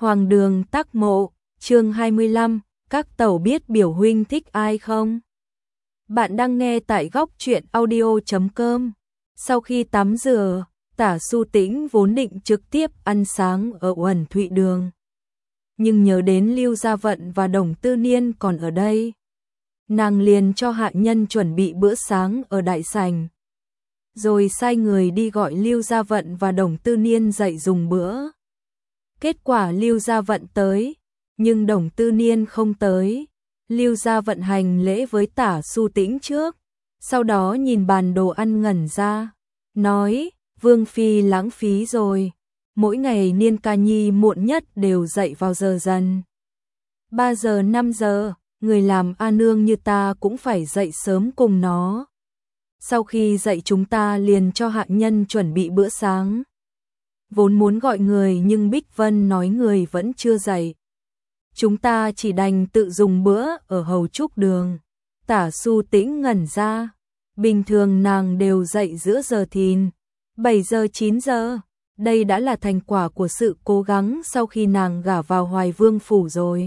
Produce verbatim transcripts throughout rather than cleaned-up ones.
Hoàng đường Tắc Mộ, chương hai mươi lăm, các tẩu biết biểu huynh thích ai không? Bạn đang nghe tại góc truyện audio chấm com. Sau khi tắm rửa, Tả Su Tĩnh vốn định trực tiếp ăn sáng ở Uẩn Thụy Đường. Nhưng nhớ đến Lưu Gia Vận và Đồng Tư Niên còn ở đây, nàng liền cho hạ nhân chuẩn bị bữa sáng ở đại sảnh, rồi sai người đi gọi Lưu Gia Vận và Đồng Tư Niên dậy dùng bữa. Kết quả Lưu Gia Vận tới, nhưng Đồng Tư Niên không tới. Lưu Gia Vận hành lễ với Tả Su Tĩnh trước, sau đó nhìn bàn đồ ăn ngẩn ra, nói: Vương phi lãng phí rồi, mỗi ngày Niên ca nhi muộn nhất đều dậy vào giờ dần. ba giờ năm giờ, người làm A nương như ta cũng phải dậy sớm cùng nó. Sau khi dậy chúng ta liền cho hạ nhân chuẩn bị bữa sáng. Vốn muốn gọi người nhưng Bích Vân nói người vẫn chưa dậy, chúng ta chỉ đành tự dùng bữa ở Hầu Trúc Đường. Tả Su Tĩnh ngẩn ra, bình thường nàng đều dậy giữa giờ thìn, bảy giờ chín giờ, đây đã là thành quả của sự cố gắng sau khi nàng gả vào Hoài Vương phủ rồi.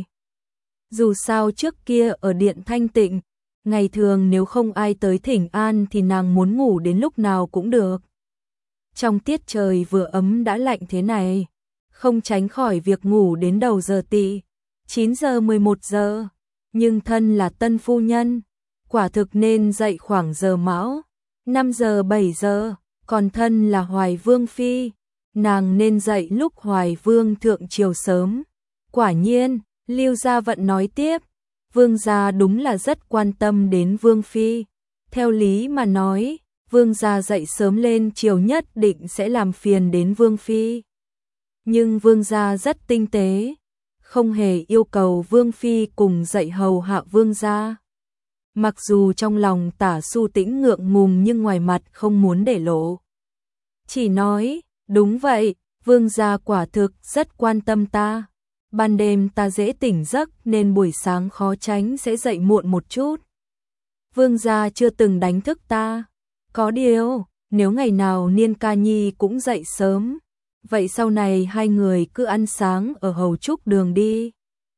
Dù sao trước kia ở điện Thanh Tịnh, ngày thường nếu không ai tới thỉnh an thì nàng muốn ngủ đến lúc nào cũng được. Trong tiết trời vừa ấm đã lạnh thế này, không tránh khỏi việc ngủ đến đầu giờ tỵ, chín giờ mười một giờ, nhưng thân là tân phu nhân, quả thực nên dậy khoảng giờ mão, năm giờ bảy giờ, còn thân là Hoài Vương phi, nàng nên dậy lúc Hoài Vương thượng triều sớm. Quả nhiên, Lưu Gia Vận nói tiếp, Vương gia đúng là rất quan tâm đến Vương phi. Theo lý mà nói, Vương gia dậy sớm lên chiều nhất định sẽ làm phiền đến Vương phi. Nhưng Vương gia rất tinh tế, không hề yêu cầu Vương phi cùng dậy hầu hạ Vương gia. Mặc dù trong lòng Tả Su Tĩnh ngượng ngùng nhưng ngoài mặt không muốn để lộ, chỉ nói: đúng vậy, Vương gia quả thực rất quan tâm ta. Ban đêm ta dễ tỉnh giấc nên buổi sáng khó tránh sẽ dậy muộn một chút. Vương gia chưa từng đánh thức ta. Có điều, nếu ngày nào Niên ca nhi cũng dậy sớm, vậy sau này hai người cứ ăn sáng ở Hầu Trúc Đường đi.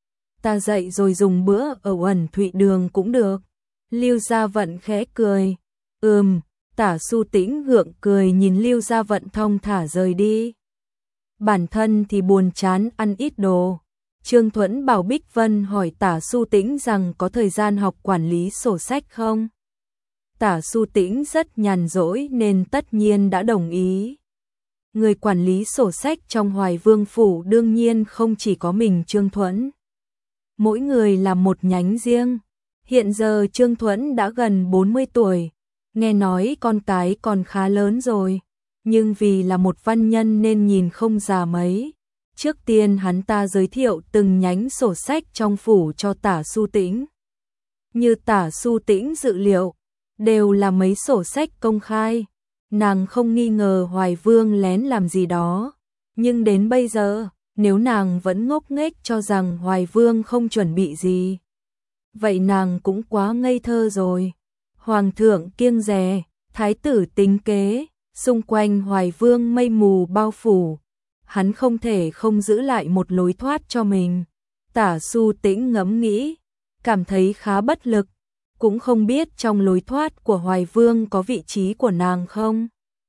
Ta dậy rồi dùng bữa ở Uẩn Thụy Đường cũng được. Lưu Gia Vận khẽ cười. Ừm, Tả Su Tĩnh gượng cười nhìn Lưu Gia Vận thong thả rời đi. Bản thân thì buồn chán ăn ít đồ. Trương Thuẫn bảo Bích Vân hỏi Tả Su Tĩnh rằng có thời gian học quản lý sổ sách không. Tả Su Tĩnh rất nhàn rỗi nên tất nhiên đã đồng ý. Người quản lý sổ sách trong Hoài Vương phủ đương nhiên không chỉ có mình Trương Thuẫn. Mỗi người là một nhánh riêng. Hiện giờ Trương Thuẫn đã gần bốn mươi tuổi, nghe nói con cái còn khá lớn rồi, nhưng vì là một văn nhân nên nhìn không già mấy. Trước tiên hắn ta giới thiệu từng nhánh sổ sách trong phủ cho Tả Su Tĩnh. Như Tả Su Tĩnh dự liệu, đều là mấy sổ sách công khai. Nàng không nghi ngờ Hoài Vương lén làm gì đó, nhưng đến bây giờ, nếu nàng vẫn ngốc nghếch cho rằng Hoài Vương không chuẩn bị gì, vậy nàng cũng quá ngây thơ rồi. Hoàng thượng kiêng dè, thái tử tính kế, xung quanh Hoài Vương mây mù bao phủ, hắn không thể không giữ lại một lối thoát cho mình. Tả Su Tĩnh ngẫm nghĩ, cảm thấy khá bất lực, cũng không biết trong lối thoát của Hoài Vương có vị trí của nàng không.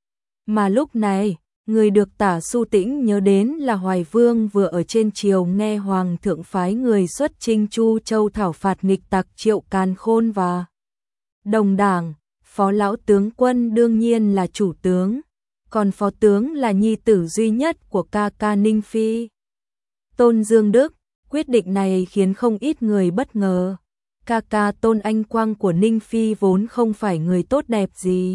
Mà lúc này, người được Tả Su Tĩnh nhớ đến là Hoài Vương vừa ở trên triều nghe Hoàng thượng phái người xuất chinh Chu Châu thảo phạt nghịch tặc Triệu Càn Khôn và Đồng Đảng. Phó lão tướng quân đương nhiên là chủ tướng, còn phó tướng là nhi tử duy nhất của ca ca Ninh Phi, Tôn Dương Đức. Quyết định này khiến không ít người bất ngờ. Ca ca Tôn Anh Quang của Ninh Phi vốn không phải người tốt đẹp gì,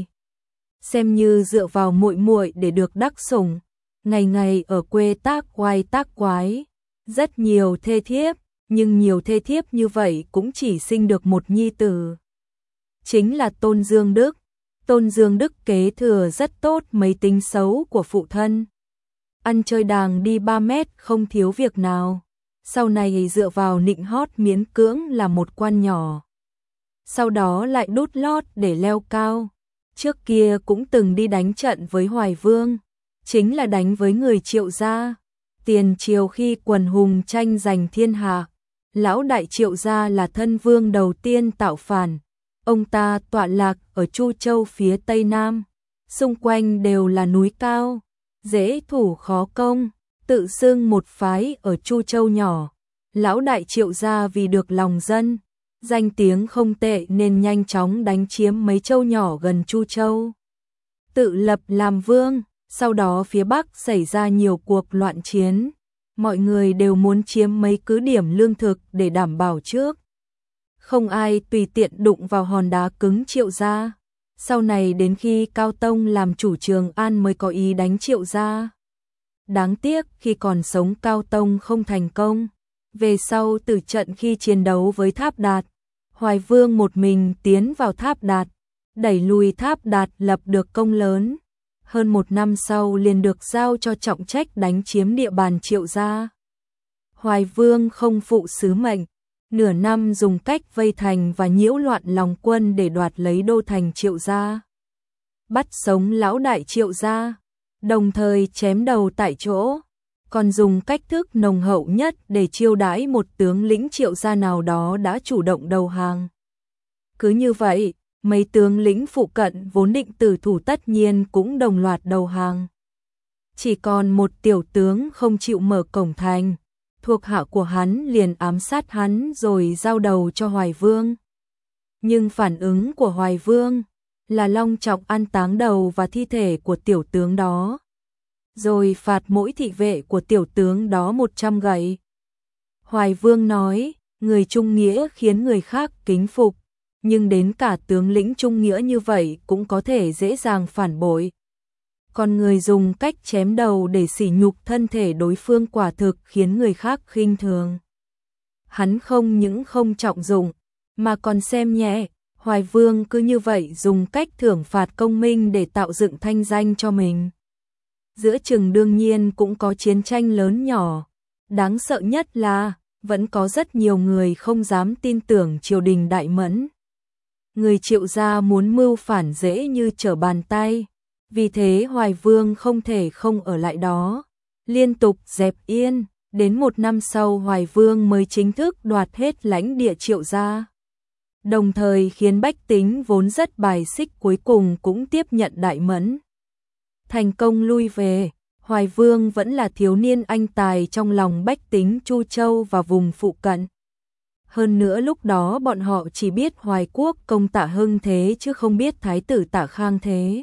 xem như dựa vào muội muội để được đắc sủng, ngày ngày ở quê tác oai tác quái, rất nhiều thê thiếp, nhưng nhiều thê thiếp như vậy cũng chỉ sinh được một nhi tử, chính là Tôn Dương Đức. Tôn Dương Đức kế thừa rất tốt mấy tính xấu của phụ thân, ăn chơi đàng đi ba mét không thiếu việc nào, sau này dựa vào nịnh hót miễn cưỡng là một quan nhỏ, sau đó lại đút lót để leo cao. Trước kia cũng từng đi đánh trận với Hoài Vương, chính là đánh với người Triệu gia. Tiền triều khi quần hùng tranh giành thiên hạ, lão đại Triệu gia là thân vương đầu tiên tạo phản. Ông ta tọa lạc ở Chu Châu phía tây nam, xung quanh đều là núi cao, dễ thủ khó công, tự xưng một phái ở Chu Châu nhỏ. Lão đại Triệu gia vì được lòng dân, danh tiếng không tệ nên nhanh chóng đánh chiếm mấy châu nhỏ gần Chu Châu, tự lập làm vương. Sau đó phía Bắc xảy ra nhiều cuộc loạn chiến, mọi người đều muốn chiếm mấy cứ điểm lương thực để đảm bảo trước. Không ai tùy tiện đụng vào hòn đá cứng Triệu gia. Sau này đến khi Cao Tông làm chủ Trường An mới có ý đánh Triệu gia. Đáng tiếc khi còn sống Cao Tông không thành công. Về sau tử trận khi chiến đấu với Tháp Đạt, Hoài Vương một mình tiến vào Tháp Đạt, đẩy lùi Tháp Đạt lập được công lớn. Hơn một năm sau liền được giao cho trọng trách đánh chiếm địa bàn Triệu gia. Hoài Vương không phụ sứ mệnh, nửa năm dùng cách vây thành và nhiễu loạn lòng quân để đoạt lấy đô thành Triệu gia. Bắt sống lão đại Triệu gia, đồng thời chém đầu tại chỗ, còn dùng cách thức nồng hậu nhất để chiêu đãi một tướng lĩnh Triệu gia nào đó đã chủ động đầu hàng. Cứ như vậy, mấy tướng lĩnh phụ cận vốn định tử thủ tất nhiên cũng đồng loạt đầu hàng. Chỉ còn một tiểu tướng không chịu mở cổng thành, thuộc hạ của hắn liền ám sát hắn rồi giao đầu cho Hoài Vương. Nhưng phản ứng của Hoài Vương là long trọng an táng đầu và thi thể của tiểu tướng đó, rồi phạt mỗi thị vệ của tiểu tướng đó một trăm gậy. Hoài Vương nói, người trung nghĩa khiến người khác kính phục, nhưng đến cả tướng lĩnh trung nghĩa như vậy cũng có thể dễ dàng phản bội. Còn người dùng cách chém đầu để sỉ nhục thân thể đối phương quả thực khiến người khác khinh thường. Hắn không những không trọng dụng, mà còn xem nhẹ. Hoài Vương cứ như vậy dùng cách thưởng phạt công minh để tạo dựng thanh danh cho mình. Giữa chừng đương nhiên cũng có chiến tranh lớn nhỏ. Đáng sợ nhất là, vẫn có rất nhiều người không dám tin tưởng triều đình Đại Mẫn. Người Triệu gia muốn mưu phản dễ như trở bàn tay, vì thế Hoài Vương không thể không ở lại đó, liên tục dẹp yên, đến một năm sau Hoài Vương mới chính thức đoạt hết lãnh địa Triệu gia. Đồng thời khiến bách tính vốn rất bài xích cuối cùng cũng tiếp nhận Đại Mẫn. Thành công lui về, Hoài Vương vẫn là thiếu niên anh tài trong lòng bách tính Chu Châu và vùng phụ cận. Hơn nữa lúc đó bọn họ chỉ biết Hoài Quốc công Tạ Hưng Thế chứ không biết Thái tử Tạ Khang Thế.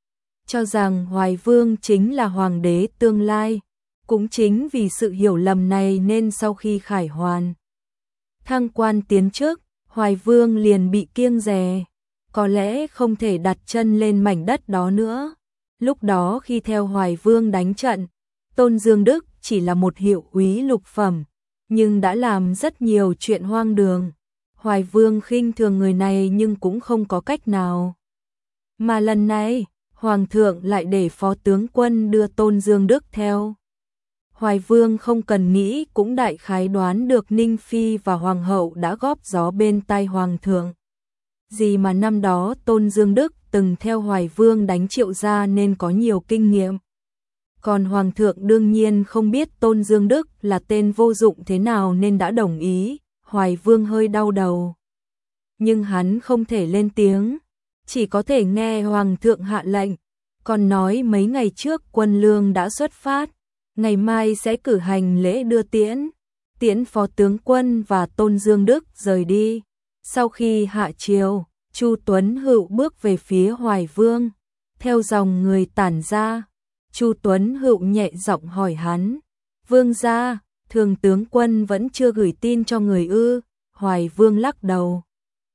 Cho rằng Hoài Vương chính là hoàng đế tương lai. Cũng chính vì sự hiểu lầm này nên sau khi khải hoàn, thăng quan tiến chức, Hoài Vương liền bị kiêng dè. Có lẽ không thể đặt chân lên mảnh đất đó nữa. Lúc đó khi theo Hoài Vương đánh trận, Tôn Dương Đức chỉ là một hiệu úy lục phẩm, nhưng đã làm rất nhiều chuyện hoang đường. Hoài Vương khinh thường người này nhưng cũng không có cách nào. Mà lần này, Hoàng thượng lại để phó tướng quân đưa Tôn Dương Đức theo. Hoài Vương không cần nghĩ cũng đại khái đoán được Ninh Phi và Hoàng hậu đã góp gió bên tai Hoàng thượng. Gì mà năm đó Tôn Dương Đức từng theo Hoài Vương đánh Triệu gia nên có nhiều kinh nghiệm. Còn Hoàng thượng đương nhiên không biết Tôn Dương Đức là tên vô dụng thế nào nên đã đồng ý. Hoài Vương hơi đau đầu, nhưng hắn không thể lên tiếng, chỉ có thể nghe Hoàng thượng hạ lệnh, còn nói mấy ngày trước quân lương đã xuất phát, ngày mai sẽ cử hành lễ đưa tiễn, tiễn phó tướng quân và Tôn Dương Đức rời đi. Sau khi hạ triều, Chu Tuấn Hựu bước về phía Hoài Vương, theo dòng người tản ra. Chu Tuấn Hựu nhẹ giọng hỏi hắn, Vương gia, thường tướng quân vẫn chưa gửi tin cho người ư? Hoài Vương lắc đầu,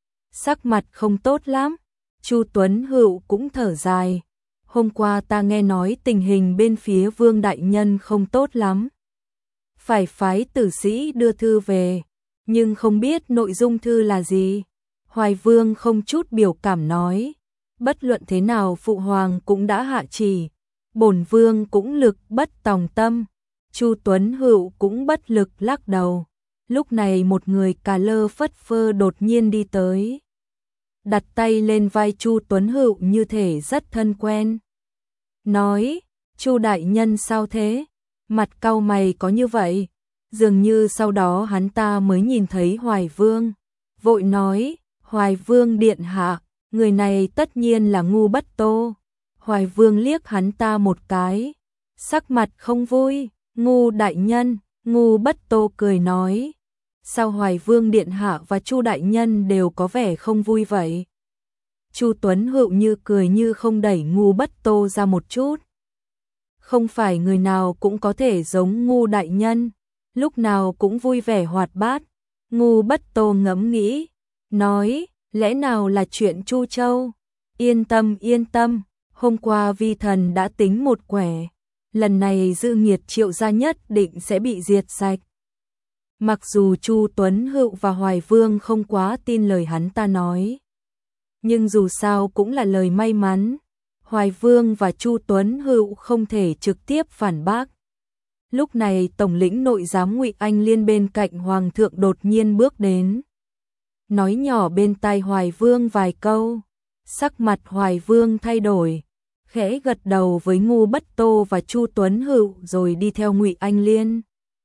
sắc mặt không tốt lắm. Chu Tuấn Hựu cũng thở dài, hôm qua ta nghe nói tình hình bên phía Vương đại nhân không tốt lắm, phải phái tử sĩ đưa thư về, nhưng không biết nội dung thư là gì. Hoài Vương không chút biểu cảm nói, bất luận thế nào phụ hoàng cũng đã hạ chỉ, bổn vương cũng lực bất tòng tâm. Chu Tuấn Hựu cũng bất lực lắc đầu. Lúc này một người cà lơ phất phơ đột nhiên đi tới, đặt tay lên vai Chu Tuấn Hựu như thể rất thân quen. Nói, Chu đại nhân sao thế? Mặt cau mày có như vậy, dường như sau đó hắn ta mới nhìn thấy Hoài Vương, vội nói, Hoài Vương điện hạ, người này tất nhiên là Ngu Bất Tô. Hoài Vương liếc hắn ta một cái, sắc mặt không vui, Ngu đại nhân, Ngu Bất Tô cười nói, sao Hoài Vương điện hạ và Chu đại nhân đều có vẻ không vui vậy? Chu Tuấn Hựu như cười như không đẩy Ngu Bất Tô ra một chút. Không phải người nào cũng có thể giống Ngu đại nhân, lúc nào cũng vui vẻ hoạt bát. Ngu Bất Tô ngẫm nghĩ, nói, lẽ nào là chuyện Chu Châu? Yên tâm yên tâm, hôm qua vi thần đã tính một quẻ, lần này dư nghiệt Triệu gia nhất định sẽ bị diệt sạch. Mặc dù Chu Tuấn Hựu và Hoài Vương không quá tin lời hắn ta nói, nhưng dù sao cũng là lời may mắn. Hoài Vương và Chu Tuấn Hựu không thể trực tiếp phản bác. Lúc này tổng lĩnh nội giám Ngụy Anh Liên bên cạnh hoàng thượng đột nhiên bước đến, nói nhỏ bên tai Hoài Vương vài câu. Sắc mặt Hoài Vương thay đổi, khẽ gật đầu với Ngu Bất Tô và Chu Tuấn Hựu rồi đi theo Ngụy Anh Liên.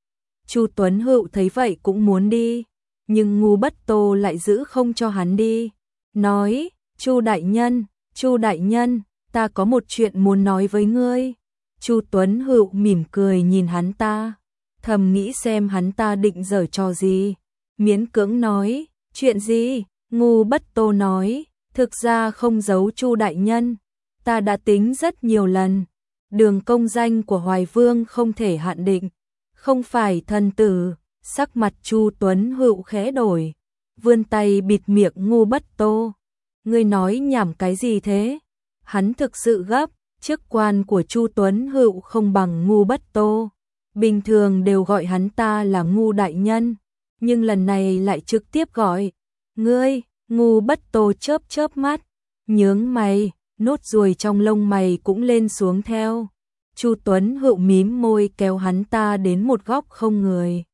Chu Tuấn Hựu thấy vậy cũng muốn đi, nhưng Ngu Bất Tô lại giữ không cho hắn đi, nói, Chu đại nhân, Chu đại nhân, ta có một chuyện muốn nói với ngươi. Chu Tuấn Hựu mỉm cười nhìn hắn ta, thầm nghĩ xem hắn ta định giở trò gì, miễn cưỡng nói, chuyện gì? Ngu Bất Tô nói, thực ra không giấu Chu đại nhân, ta đã tính rất nhiều lần, đường công danh của Hoài Vương không thể hạn định, không phải thần tử. Sắc mặt Chu Tuấn Hựu khẽ đổi, vươn tay bịt miệng Ngu Bất Tô. Ngươi nói nhảm cái gì thế? Hắn thực sự gấp, chức quan của Chu Tuấn Hựu không bằng Ngu Bất Tô, bình thường đều gọi hắn ta là Ngu đại nhân, nhưng lần này lại trực tiếp gọi ngươi. Ngu Bất Tô chớp chớp mắt, nhướng mày, nốt ruồi trong lông mày cũng lên xuống theo. Chu Tuấn Hựu mím môi kéo hắn ta đến một góc không người.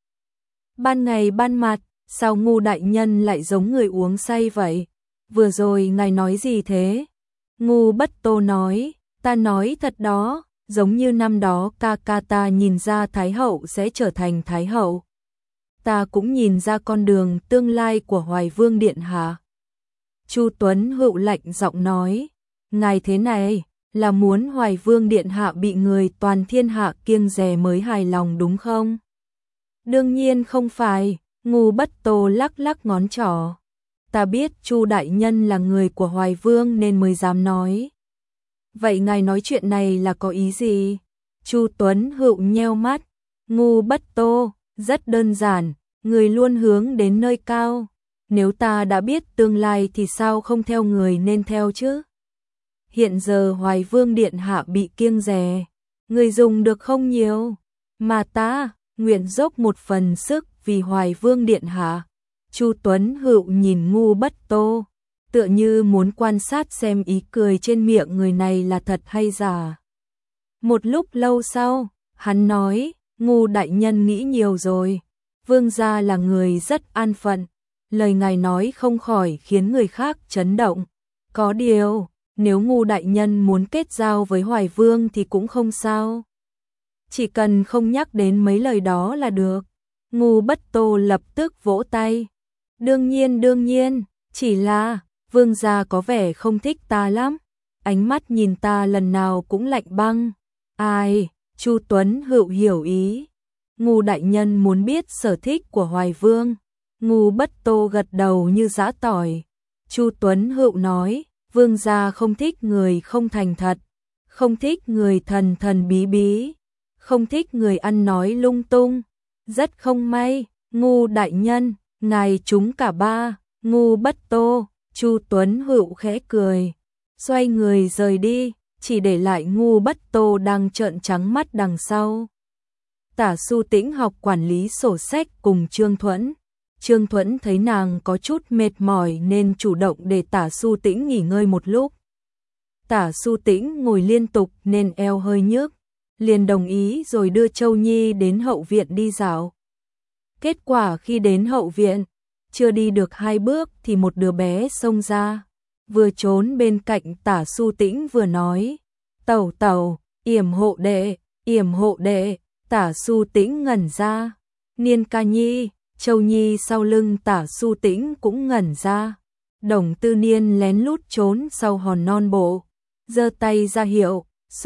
Ban ngày ban mặt, sao Ngu đại nhân lại giống người uống say vậy? Vừa rồi ngài nói gì thế? Ngu Bất Tô nói, ta nói thật đó, giống như năm đó ca ca ta nhìn ra Thái hậu sẽ trở thành Thái hậu. Ta cũng nhìn ra con đường tương lai của Hoài Vương điện hạ. Chu Tuấn Hựu lạnh giọng nói, ngài thế này là muốn Hoài Vương điện hạ bị người toàn thiên hạ kiêng dè mới hài lòng đúng không? Đương nhiên không phải. Ngu Bất Tô lắc lắc ngón trỏ. Ta biết Chu đại nhân là người của Hoài Vương nên mới dám nói. Vậy ngài nói chuyện này là có ý gì? Chu Tuấn Hựu nheo mắt. Ngu Bất Tô, rất đơn giản, người luôn hướng đến nơi cao. Nếu ta đã biết tương lai thì sao không theo người nên theo chứ? Hiện giờ Hoài Vương điện hạ bị kiêng dè, người dùng được không nhiều, mà ta nguyện dốc một phần sức vì Hoài Vương điện hạ. Chu Tuấn Hựu nhìn Ngu Bất Tô, tựa như muốn quan sát xem ý cười trên miệng người này là thật hay giả. Một lúc lâu sau, hắn nói, Ngu đại nhân nghĩ nhiều rồi, Vương gia là người rất an phận, lời ngài nói không khỏi khiến người khác chấn động. Có điều, nếu Ngu đại nhân muốn kết giao với Hoài Vương thì cũng không sao. Chỉ cần không nhắc đến mấy lời đó là được. Ngu Bất Tô lập tức vỗ tay. Đương nhiên đương nhiên, chỉ là Vương gia có vẻ không thích ta lắm. Ánh mắt nhìn ta lần nào cũng lạnh băng. Ai? Chu Tuấn Hựu hiểu ý. Ngu đại nhân muốn biết sở thích của Hoài Vương. Ngu Bất Tô gật đầu như giã tỏi. Chu Tuấn Hựu nói, Vương gia không thích người không thành thật, không thích người thần thần bí bí, không thích người ăn nói lung tung. Rất không may, Ngu đại nhân, ngài trúng cả ba. Ngu Bất Tô. Chu Tuấn Hựu khẽ cười, xoay người rời đi, chỉ để lại Ngu Bất Tô đang trợn trắng mắt đằng sau. Tả Su Tĩnh học quản lý sổ sách cùng Trương Thuẫn. Trương Thuẫn thấy nàng có chút mệt mỏi nên chủ động để Tả Su Tĩnh nghỉ ngơi một lúc. Tả Su Tĩnh ngồi liên tục nên eo hơi nhức, liền đồng ý rồi đưa Châu Nhi đến hậu viện đi dạo. Kết quả khi đến hậu viện, chưa đi được hai bước thì một đứa bé xông ra, vừa trốn bên cạnh Tả Su Tĩnh vừa nói, tẩu tẩu, yểm hộ đệ, yểm hộ đệ. Tả Su Tĩnh ngẩn ra. Niên ca nhi, Châu Nhi sau lưng Tả Su Tĩnh cũng ngẩn ra. Đồng Tư Niên lén lút trốn sau hòn non bộ, giơ tay ra hiệu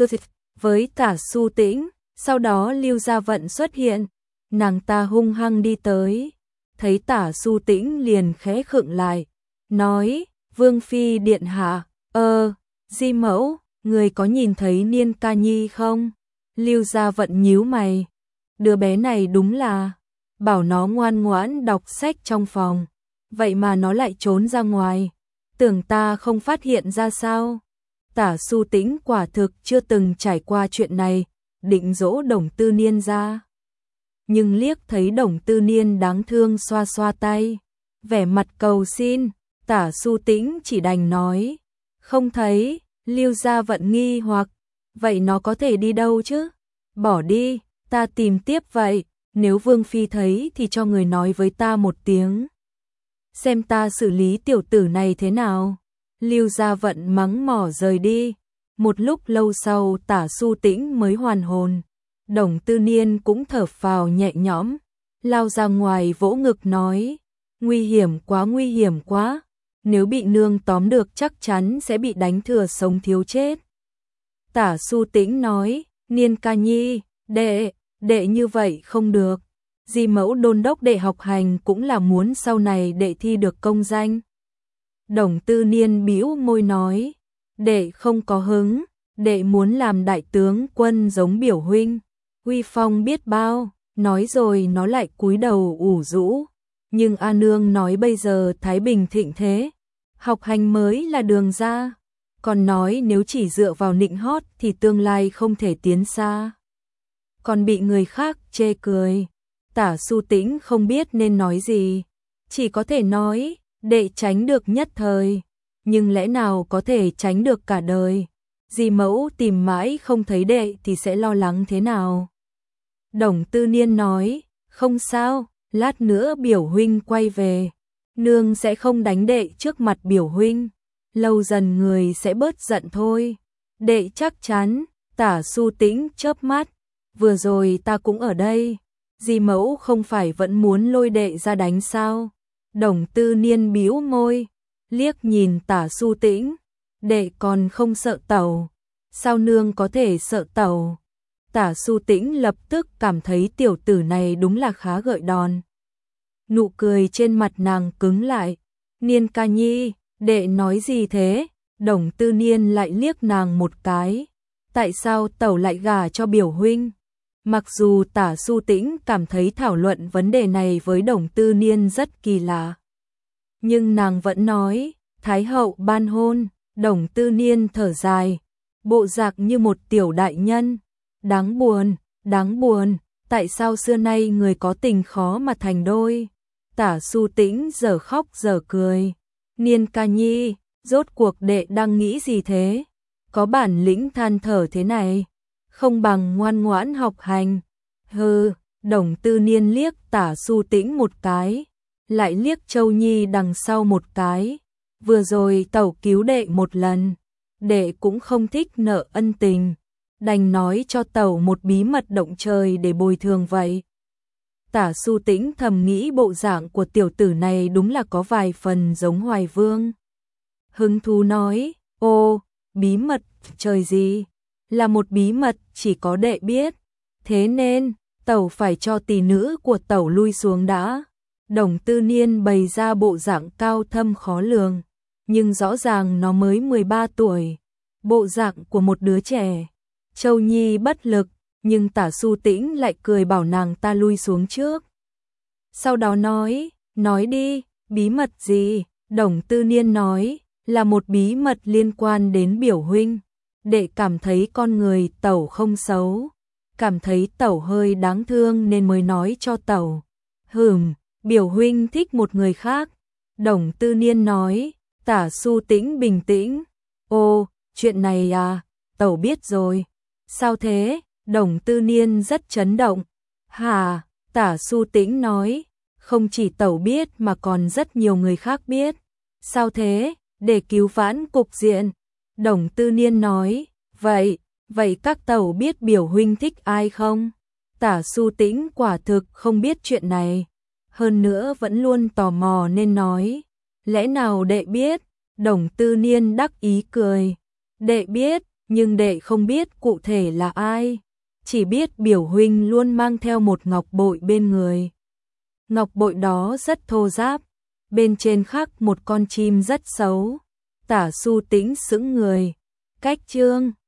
với Tả Su Tĩnh, sau đó Lưu Gia Vận xuất hiện, nàng ta hung hăng đi tới, thấy Tả Su Tĩnh liền khẽ khựng lại, nói: "Vương phi điện hạ, ơ, Di mẫu, người có nhìn thấy Niên ca nhi không?" Lưu Gia Vận nhíu mày, đứa bé này đúng là, bảo nó ngoan ngoãn đọc sách trong phòng, vậy mà nó lại trốn ra ngoài, tưởng ta không phát hiện ra sao? Tả Su Tĩnh quả thực chưa từng trải qua chuyện này, định dỗ Đồng Tư Niên ra. Nhưng liếc thấy Đồng Tư Niên đáng thương xoa xoa tay, vẻ mặt cầu xin, Tả Su Tĩnh chỉ đành nói: "Không thấy." Lưu Gia Vận nghi hoặc, vậy nó có thể đi đâu chứ? Bỏ đi, ta tìm tiếp vậy, nếu Vương phi thấy thì cho người nói với ta một tiếng, xem ta xử lý tiểu tử này thế nào. Lưu Gia Vận mắng mỏ rời đi. Một lúc lâu sau Tả Su Tĩnh mới hoàn hồn. Đồng Tư Niên cũng thở phào nhẹ nhõm, lao ra ngoài vỗ ngực nói: "Nguy hiểm quá, nguy hiểm quá, nếu bị nương tóm được chắc chắn sẽ bị đánh thừa sống thiếu chết." Tả Su Tĩnh nói: "Niên ca nhi, đệ, đệ như vậy không được. Di mẫu đôn đốc đệ học hành cũng là muốn sau này đệ thi được công danh." Đồng Tư Niên bĩu môi nói: "Đệ không có hứng, đệ muốn làm đại tướng quân giống biểu huynh, uy phong biết bao." Nói rồi nó lại cúi đầu ủ rũ. Nhưng A Nương nói bây giờ Thái Bình thịnh thế, học hành mới là đường ra, còn nói nếu chỉ dựa vào nịnh hót thì tương lai không thể tiến xa, còn bị người khác chê cười. Tả Su Tĩnh không biết nên nói gì, chỉ có thể nói: "Đệ tránh được nhất thời, nhưng lẽ nào có thể tránh được cả đời? Di mẫu tìm mãi không thấy đệ thì sẽ lo lắng thế nào?" Đồng Tư Niên nói: "Không sao, lát nữa biểu huynh quay về, nương sẽ không đánh đệ trước mặt biểu huynh, lâu dần người sẽ bớt giận thôi. Đệ chắc chắn." Tả Su Tĩnh chớp mắt: "Vừa rồi ta cũng ở đây, Di mẫu không phải vẫn muốn lôi đệ ra đánh sao?" Đồng Tư Niên bĩu môi, liếc nhìn Tả Su Tĩnh: "Đệ còn không sợ tẩu, sao nương có thể sợ tẩu?" Tả Su Tĩnh lập tức cảm thấy tiểu tử này đúng là khá gợi đòn. Nụ cười trên mặt nàng cứng lại. "Niên ca nhi, đệ nói gì thế?" Đồng Tư Niên lại liếc nàng một cái: "Tại sao tẩu lại gả cho biểu huynh?" Mặc dù Tả Su Tĩnh cảm thấy thảo luận vấn đề này với Đồng Tư Niên rất kỳ lạ, nhưng nàng vẫn nói: "Thái hậu ban hôn." Đồng Tư Niên thở dài, bộ dạng như một tiểu đại nhân. "Đáng buồn, đáng buồn, tại sao xưa nay người có tình khó mà thành đôi?" Tả Su Tĩnh giờ khóc giờ cười: "Niên ca nhi, rốt cuộc đệ đang nghĩ gì thế? Có bản lĩnh than thở thế này, không bằng ngoan ngoãn học hành." "Hừ." Đồng Tư Niên liếc Tả Su Tĩnh một cái, lại liếc Châu Nhi đằng sau một cái: "Vừa rồi tẩu cứu đệ một lần, đệ cũng không thích nợ ân tình, đành nói cho tẩu một bí mật động trời để bồi thường vậy." Tả Su Tĩnh thầm nghĩ bộ dạng của tiểu tử này đúng là có vài phần giống Hoài Vương. Hứng thú nói: "Ô, bí mật trời gì? Là một bí mật chỉ có đệ biết, thế nên tẩu phải cho tỷ nữ của tẩu lui xuống đã." Đồng Tư Niên bày ra bộ dạng cao thâm khó lường, nhưng rõ ràng nó mới mười ba tuổi, bộ dạng của một đứa trẻ. Châu Nhi bất lực, nhưng Tả Su Tĩnh lại cười bảo nàng ta lui xuống trước. Sau đó nói: "Nói đi, bí mật gì?" Đồng Tư Niên nói: "Là một bí mật liên quan đến biểu huynh. Đệ cảm thấy con người tẩu không xấu, cảm thấy tẩu hơi đáng thương nên mới nói cho tẩu." "Hừm, biểu huynh thích một người khác." Đồng Tư Niên nói. Tả Su Tĩnh bình tĩnh: "Ô, chuyện này à, tẩu biết rồi." "Sao thế?" Đồng Tư Niên rất chấn động. "Hả?" Tả Su Tĩnh nói: "Không chỉ tẩu biết mà còn rất nhiều người khác biết." "Sao thế?" "Để cứu vãn cục diện." Đồng Tư Niên nói: "Vậy, vậy các tẩu biết biểu huynh thích ai không?" Tả Su Tĩnh quả thực không biết chuyện này, hơn nữa vẫn luôn tò mò nên nói, lẽ nào đệ biết? Đồng Tư Niên đắc ý cười, đệ biết, nhưng đệ không biết cụ thể là ai, chỉ biết biểu huynh luôn mang theo một ngọc bội bên người. Ngọc bội đó rất thô ráp, bên trên khắc một con chim rất xấu. Tả Su Tĩnh sững người, cách chương